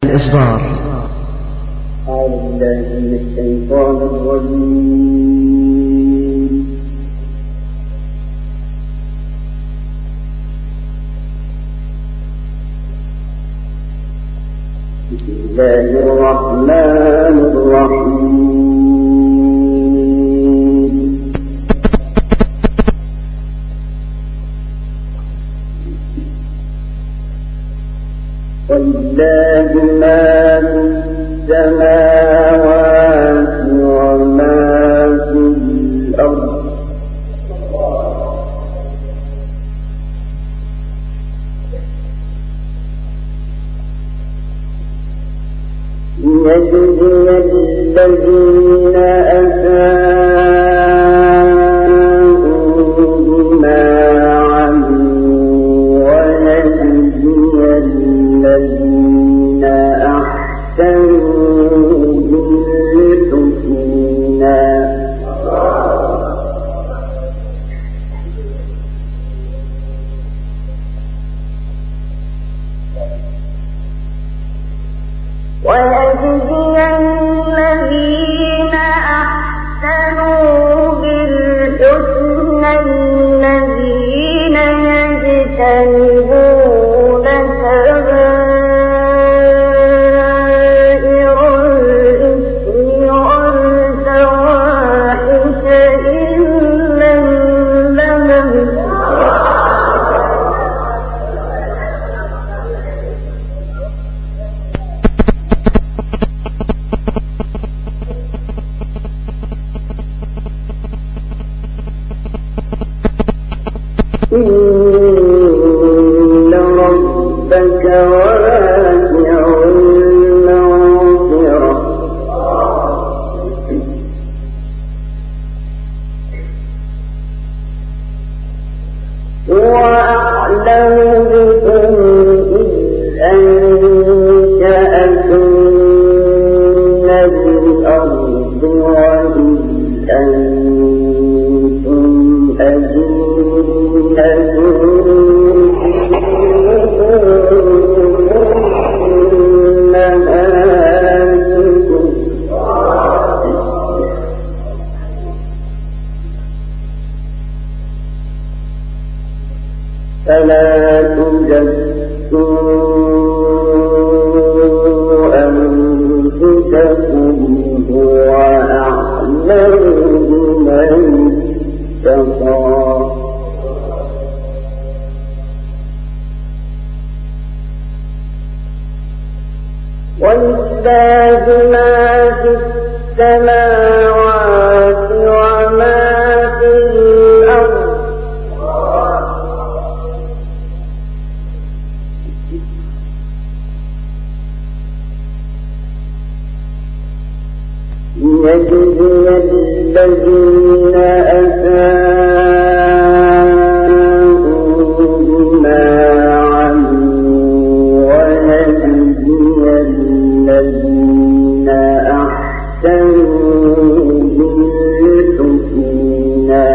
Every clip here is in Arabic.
الإصدار. أعوذ بالله من الشيطان الرجيم. بسم الله الرحمن الرحيم. ولله ما في السماوات وما في الأرض ليجزي الذين أساءوا بما عملوا ويجزي الذين أحسنوا بالحسنى. ويجزي الذين أحسنوا بالحسنى الذين يجتنبون كبائر الإثم والفواحش إلا اللمم إن ربك واسع المغفرة هو أعلم بكم إذ أنشأكم من الأرض وإذ أنتم فلا تزكوا أنفسكم هو أعلم بمن اتقى. ولله ما في السماوات وما في الأرض ليجزي الذين أساءوا بما عملوا ويجزي الذين أحسنوا بالحسنى.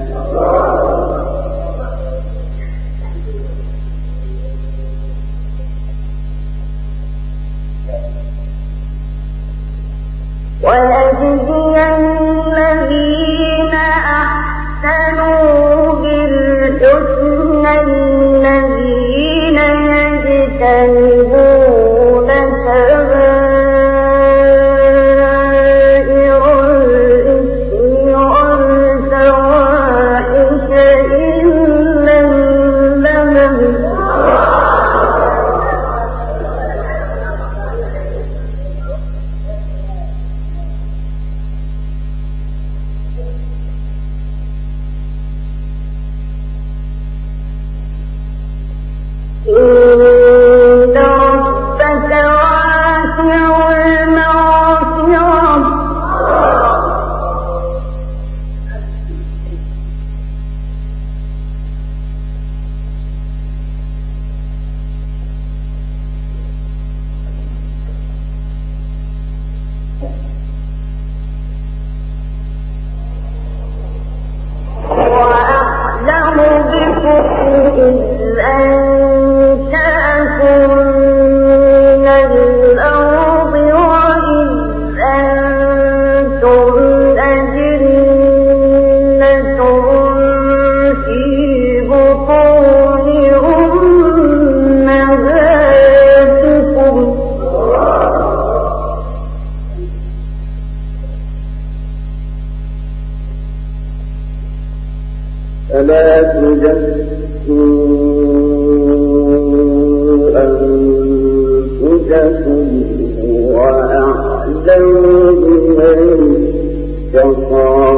ويجزي الذين أحسنوا بالحسنى الذين يجتنبون كبائر الإثم والفواحش إلا اللمم إنكم هو أعلم بمن اتقى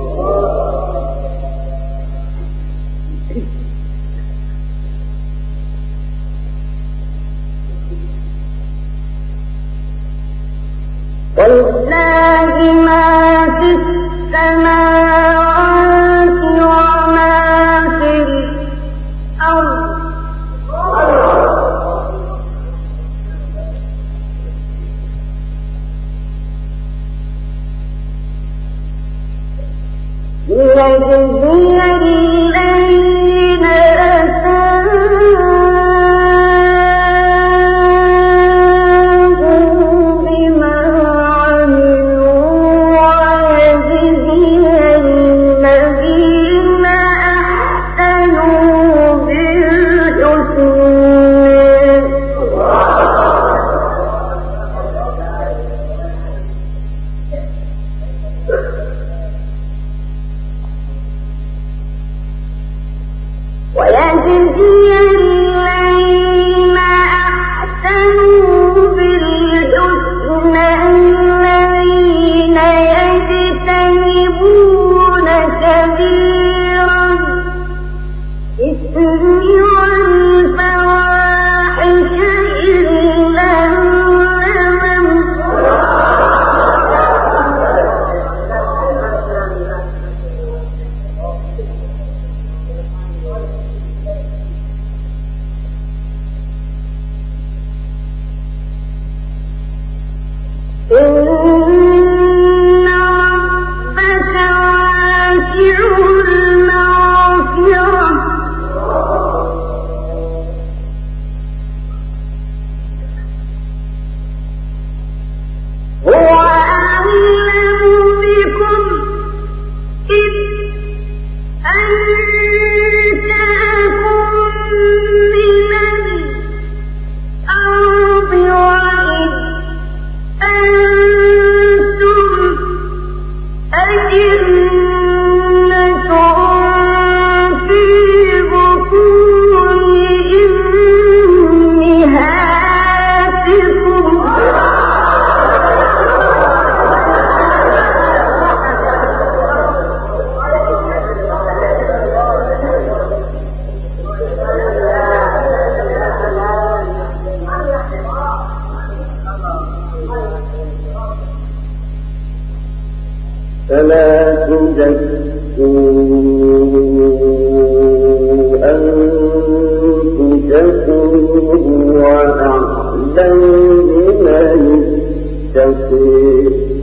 ولله ما في السماوات وما في الأرض ليجزي الذين أساءوا بما عملوا ويجزي الذين أحسنوا بالحسنى الذين يجتنبون كبير الإثم والفواحش إلا اللمم إن ربك واسع المغفرة هو أعلم بكم إذ أنشأكم من الأرض وإذ أنتم أجنة في بطون أمهاتكم فلا تزكوا أنفسكم هو أعلم بمن اتقي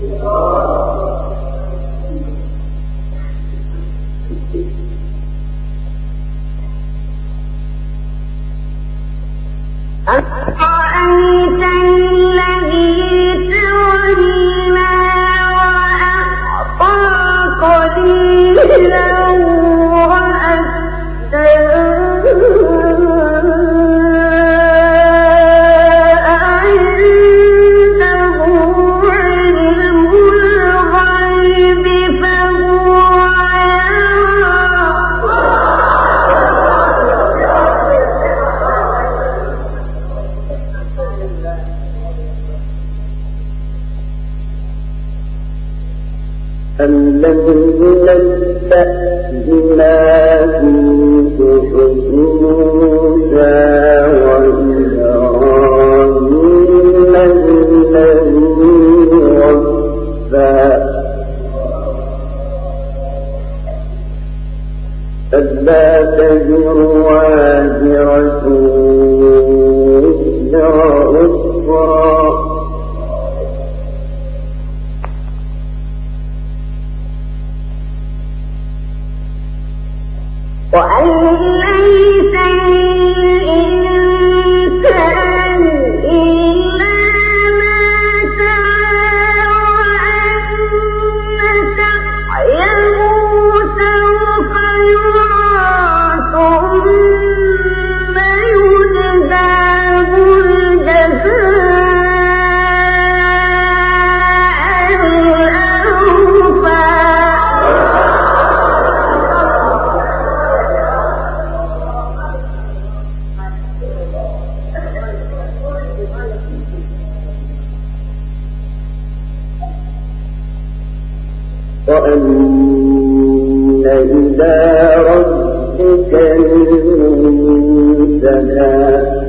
أفرأيت الذي تولى وأعطى قليلا وأكدى أعنده علم الغيب فهو الذي نبأ بما في صحف موسى وإبراهيم الذي وفى ألا تزر وازرة وزر أخرى وأن ليس للإنسان إلا ما سعى وأن سعيه سوف يرى ثم يجزاه الجزاء وأن إلى ربك المنتهى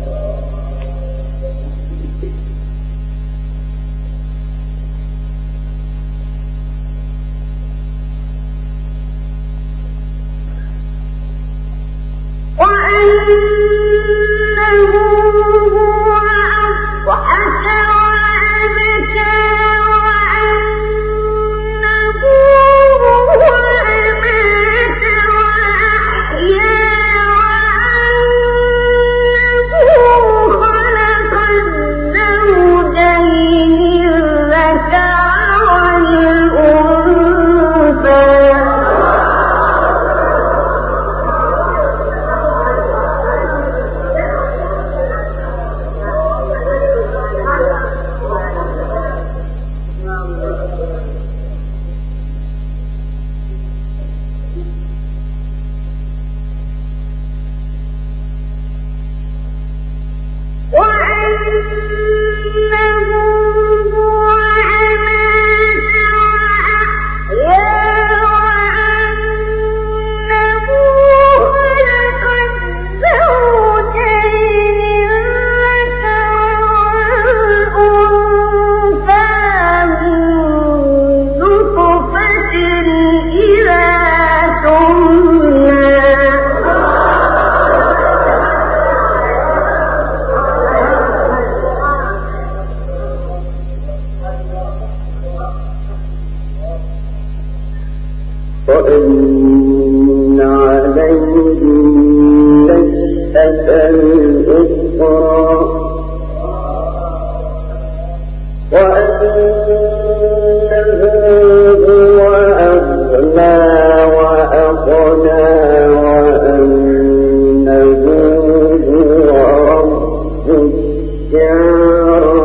وإن عليهم نشأة الأخرى وأنه هو أغنى وأقنى وأنه هو رب الشعرى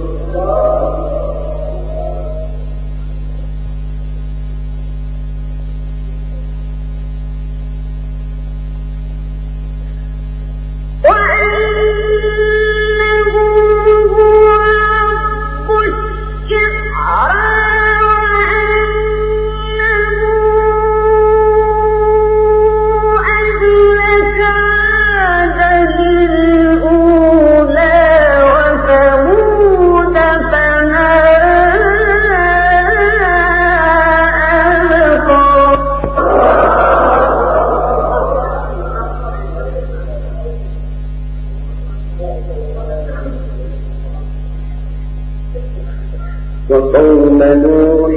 وقوم نوح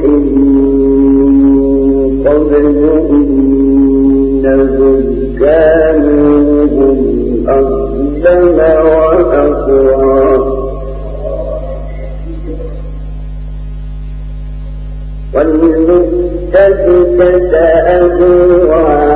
من قبل إنهم كانوا هم أظلم وأطغى والمؤتفكة أهوى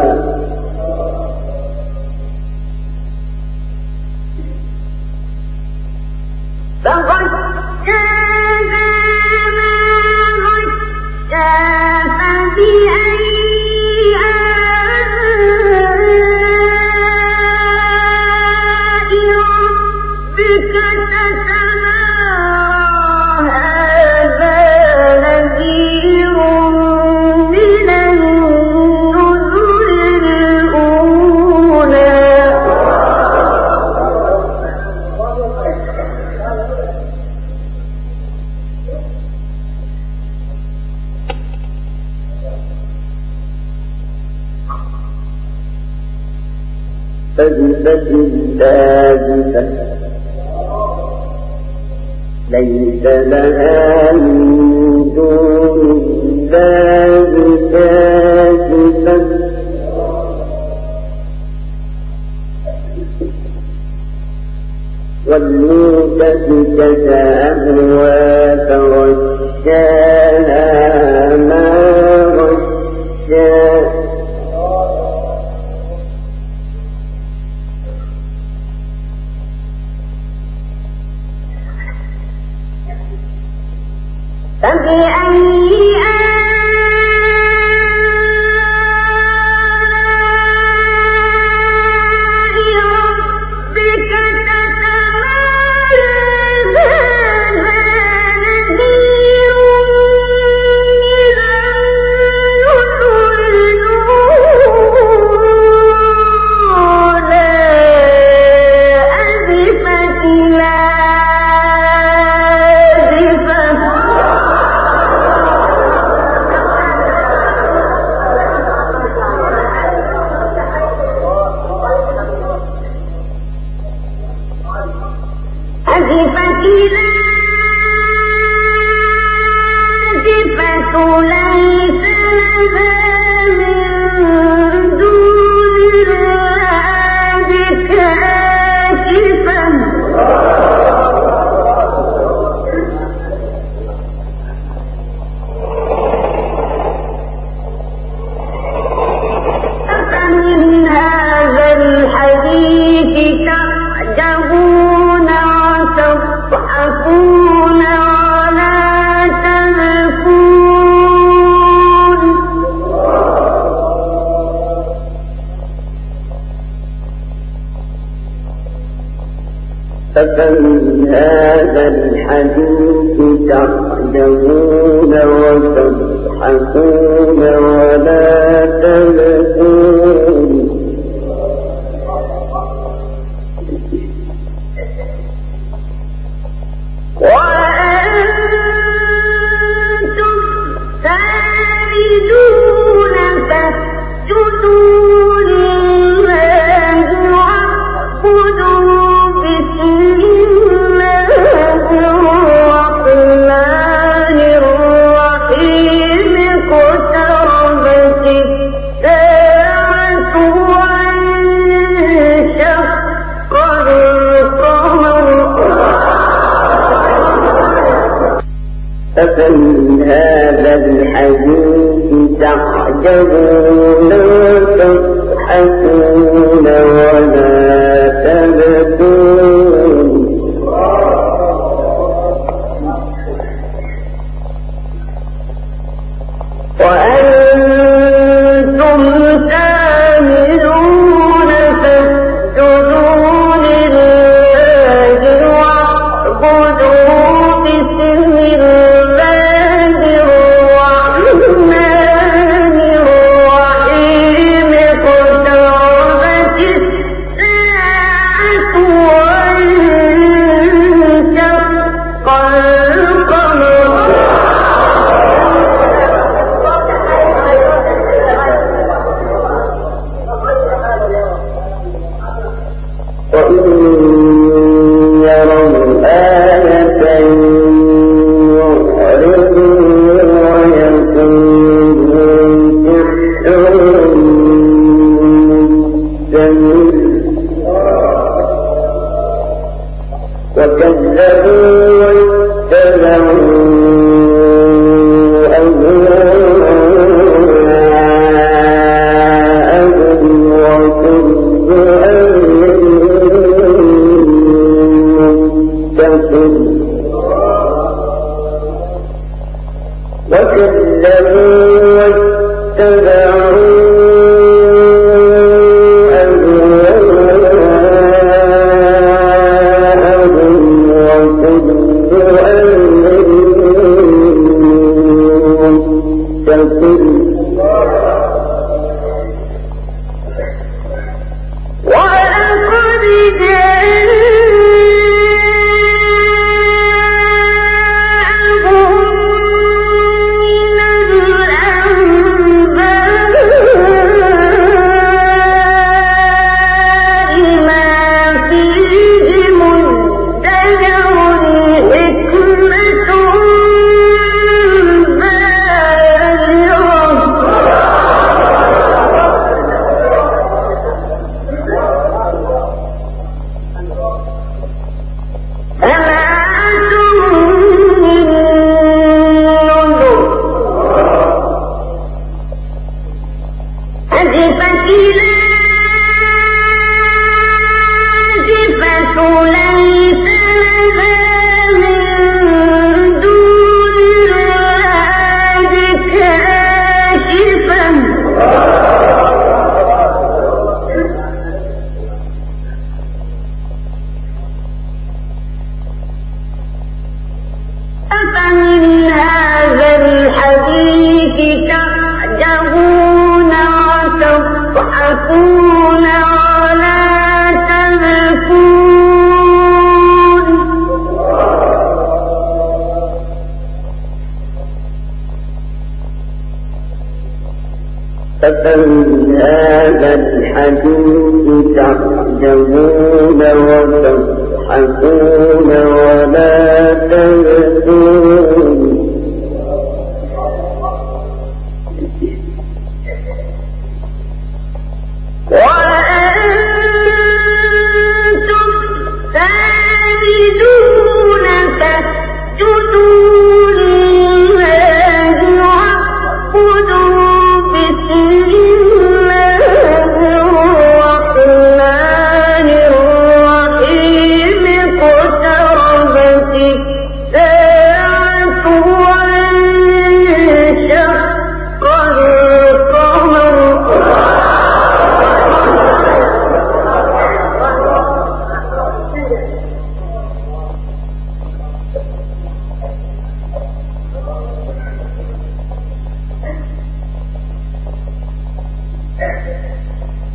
فَأَزِفَتِ الْآزِفَةُ لَيْسَ لَهَا مِن دُونِ اللَّهِ كَاشِفَةٌ وَالْمُؤْتَفِكَةَ أَهْوَىٰ فَغَشَّاهَا مَا غَشَّىٰ فبأي آلاء ربك تتمارى الحديث تعجبون وتضحكون ولا تبكون وأنتم سامدون فاسجدوا لله واعبدوا بسم الله الرحمن الرحيم اقتربت الساعة وانشق القمر فمن هذا الحديث تعجبون وتضحكون ولا تبكون وأنتم سامدون فاسجدوا لله واعبدوا بسم الله الرحمن الرحيم اقتربت الساعة وانشق القمر وإن يروا آية يعرضوا ويقولوا سحر مستمر وكذبوا واتبعوا أهواءهم وكل أمر مستقر وكذبوا واتبعوا أهواءهم وكل أمر مستقر ولقد جاءهم من الأنباء ما فيه مزدجر حكمة أفمن هذا الحديث تعجبون وتضحكون ولا تبكون فمن هذا الحديث تعجبون وتضحكون ولا تبكون وأنتم سامدون فاسجدوا لله واعبدوا بسم الله الرحمن الرحيم اقتربت الساعة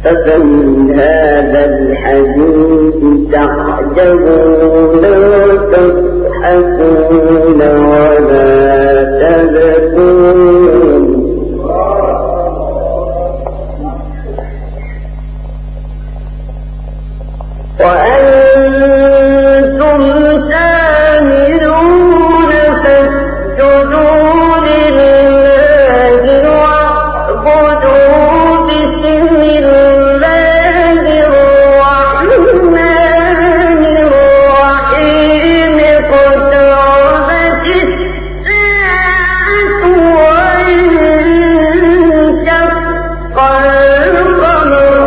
أفمن هذا الحديث تعجبون وتضحكون ولا تبكون وأنتم سامدون فاسجدوا لله واعبدوا بسم الله الرحمن الرحيم اقتربت الساعة وانشق القمر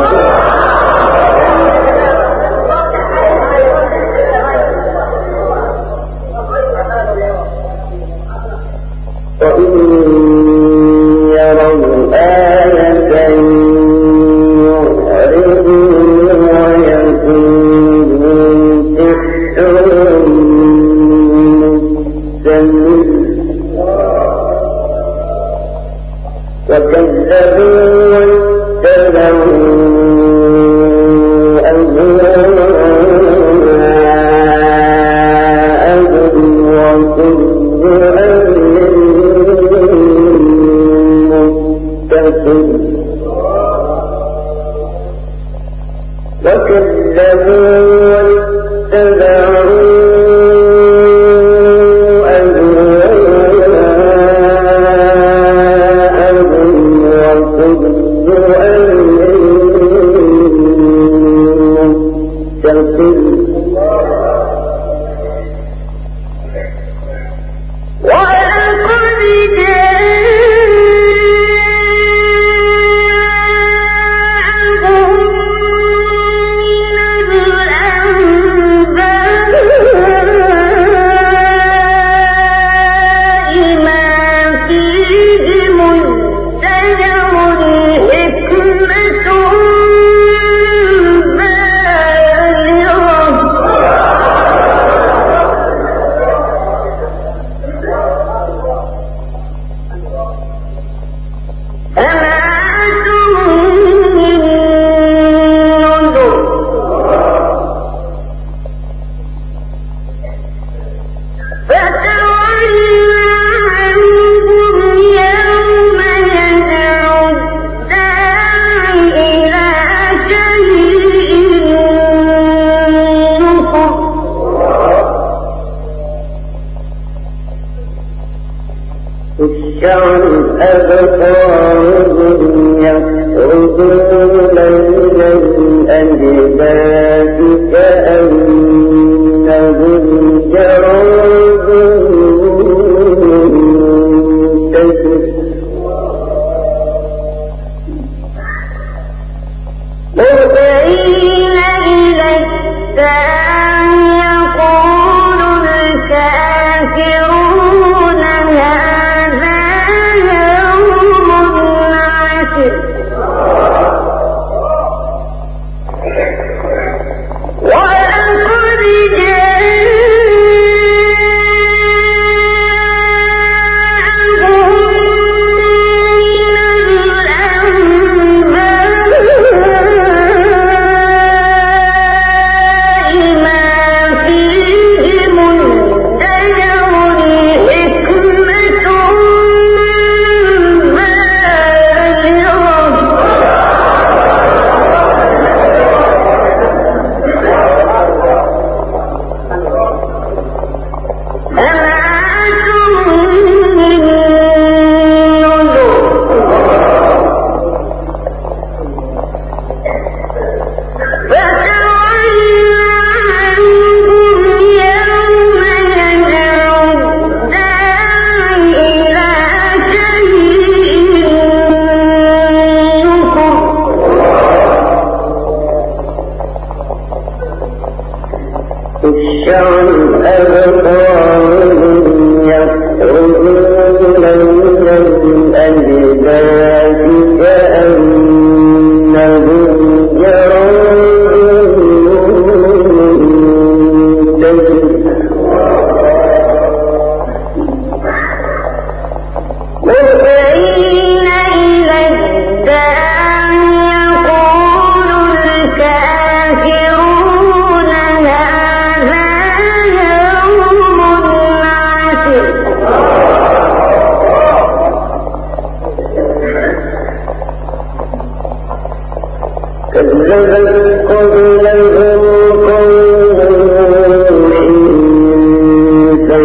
وإن يروا آية يعرضوا ويقولوا سحر مستمر وكذبوا واتبعوا أهواءهم وكل أمر وكذبوا واتبعوا أهواءهم وكل أمر مستقر أبصارهم يخرجون من الأجداث كأنهم جراد منتشر مهطعين إلى الداع يقول الكافرون هذا يوم عسر ولقد جاء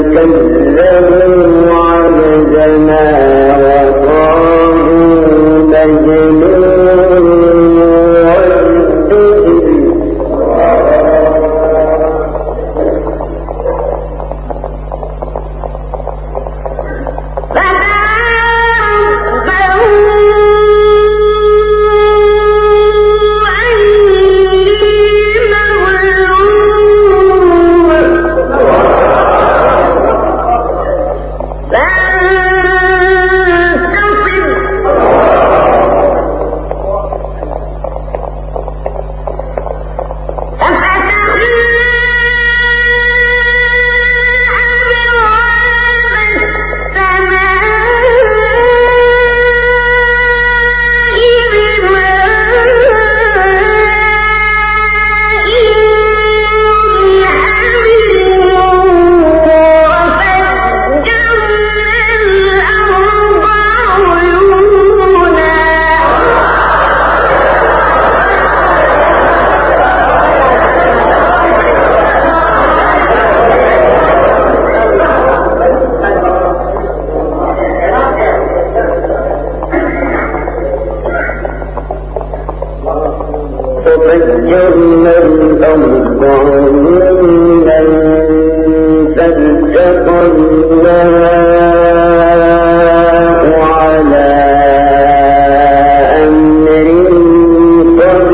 ففجرنا الأرض عيونا فالتقى الماء على أمر قد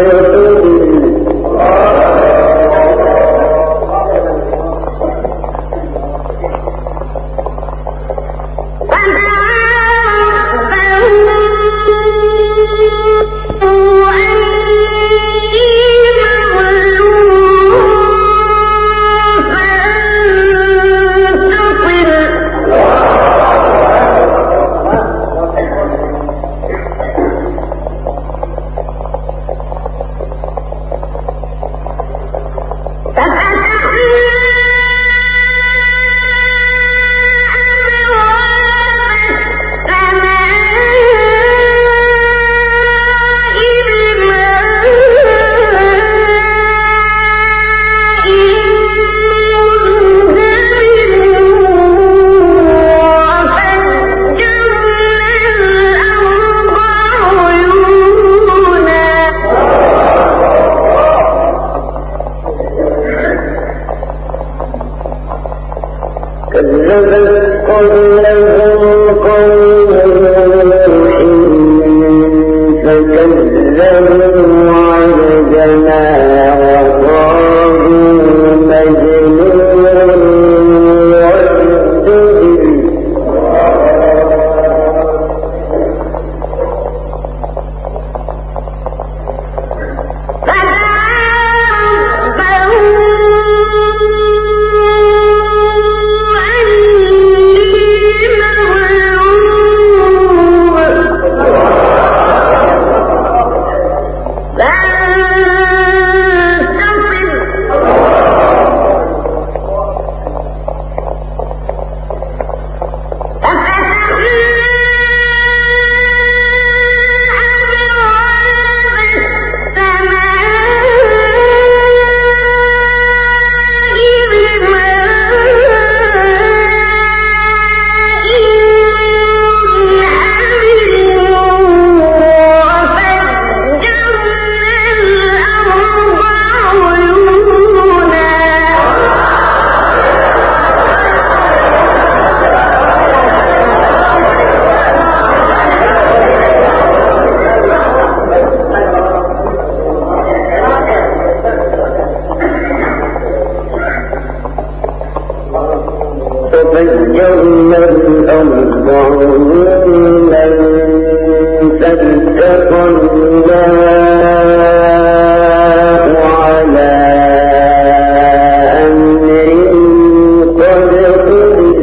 كذبت قبلهم قوم نوح فكذبوا عبدنا وقالوا مجنون وازدجر ففجرنا الأرض عيونا فالتقى الماء على أمر قد قدر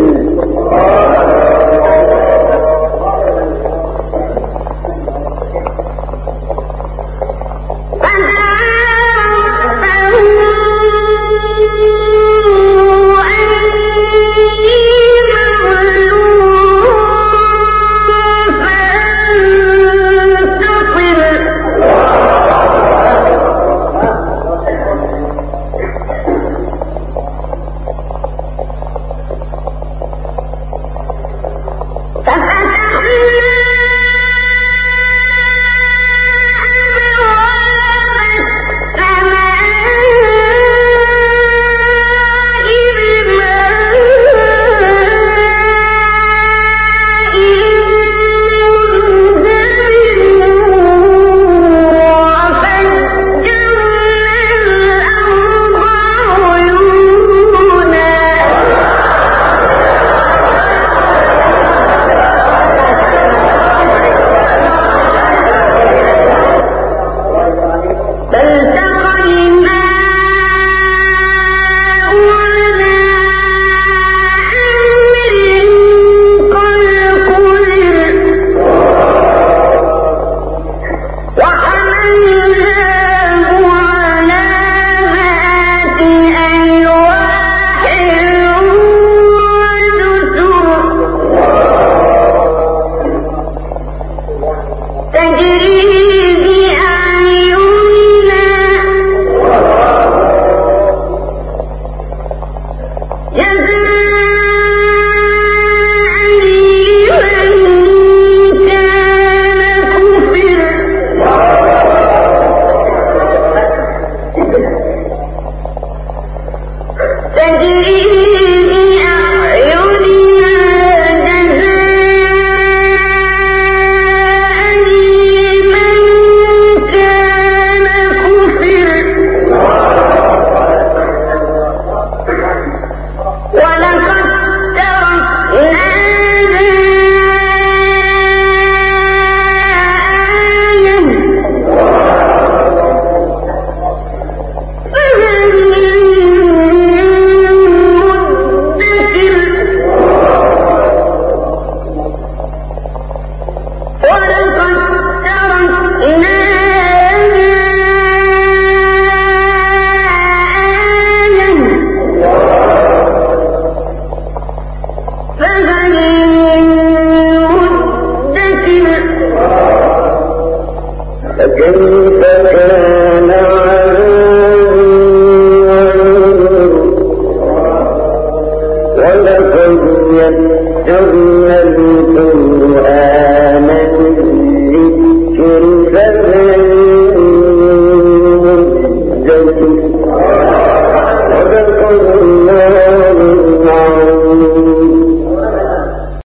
واتقوا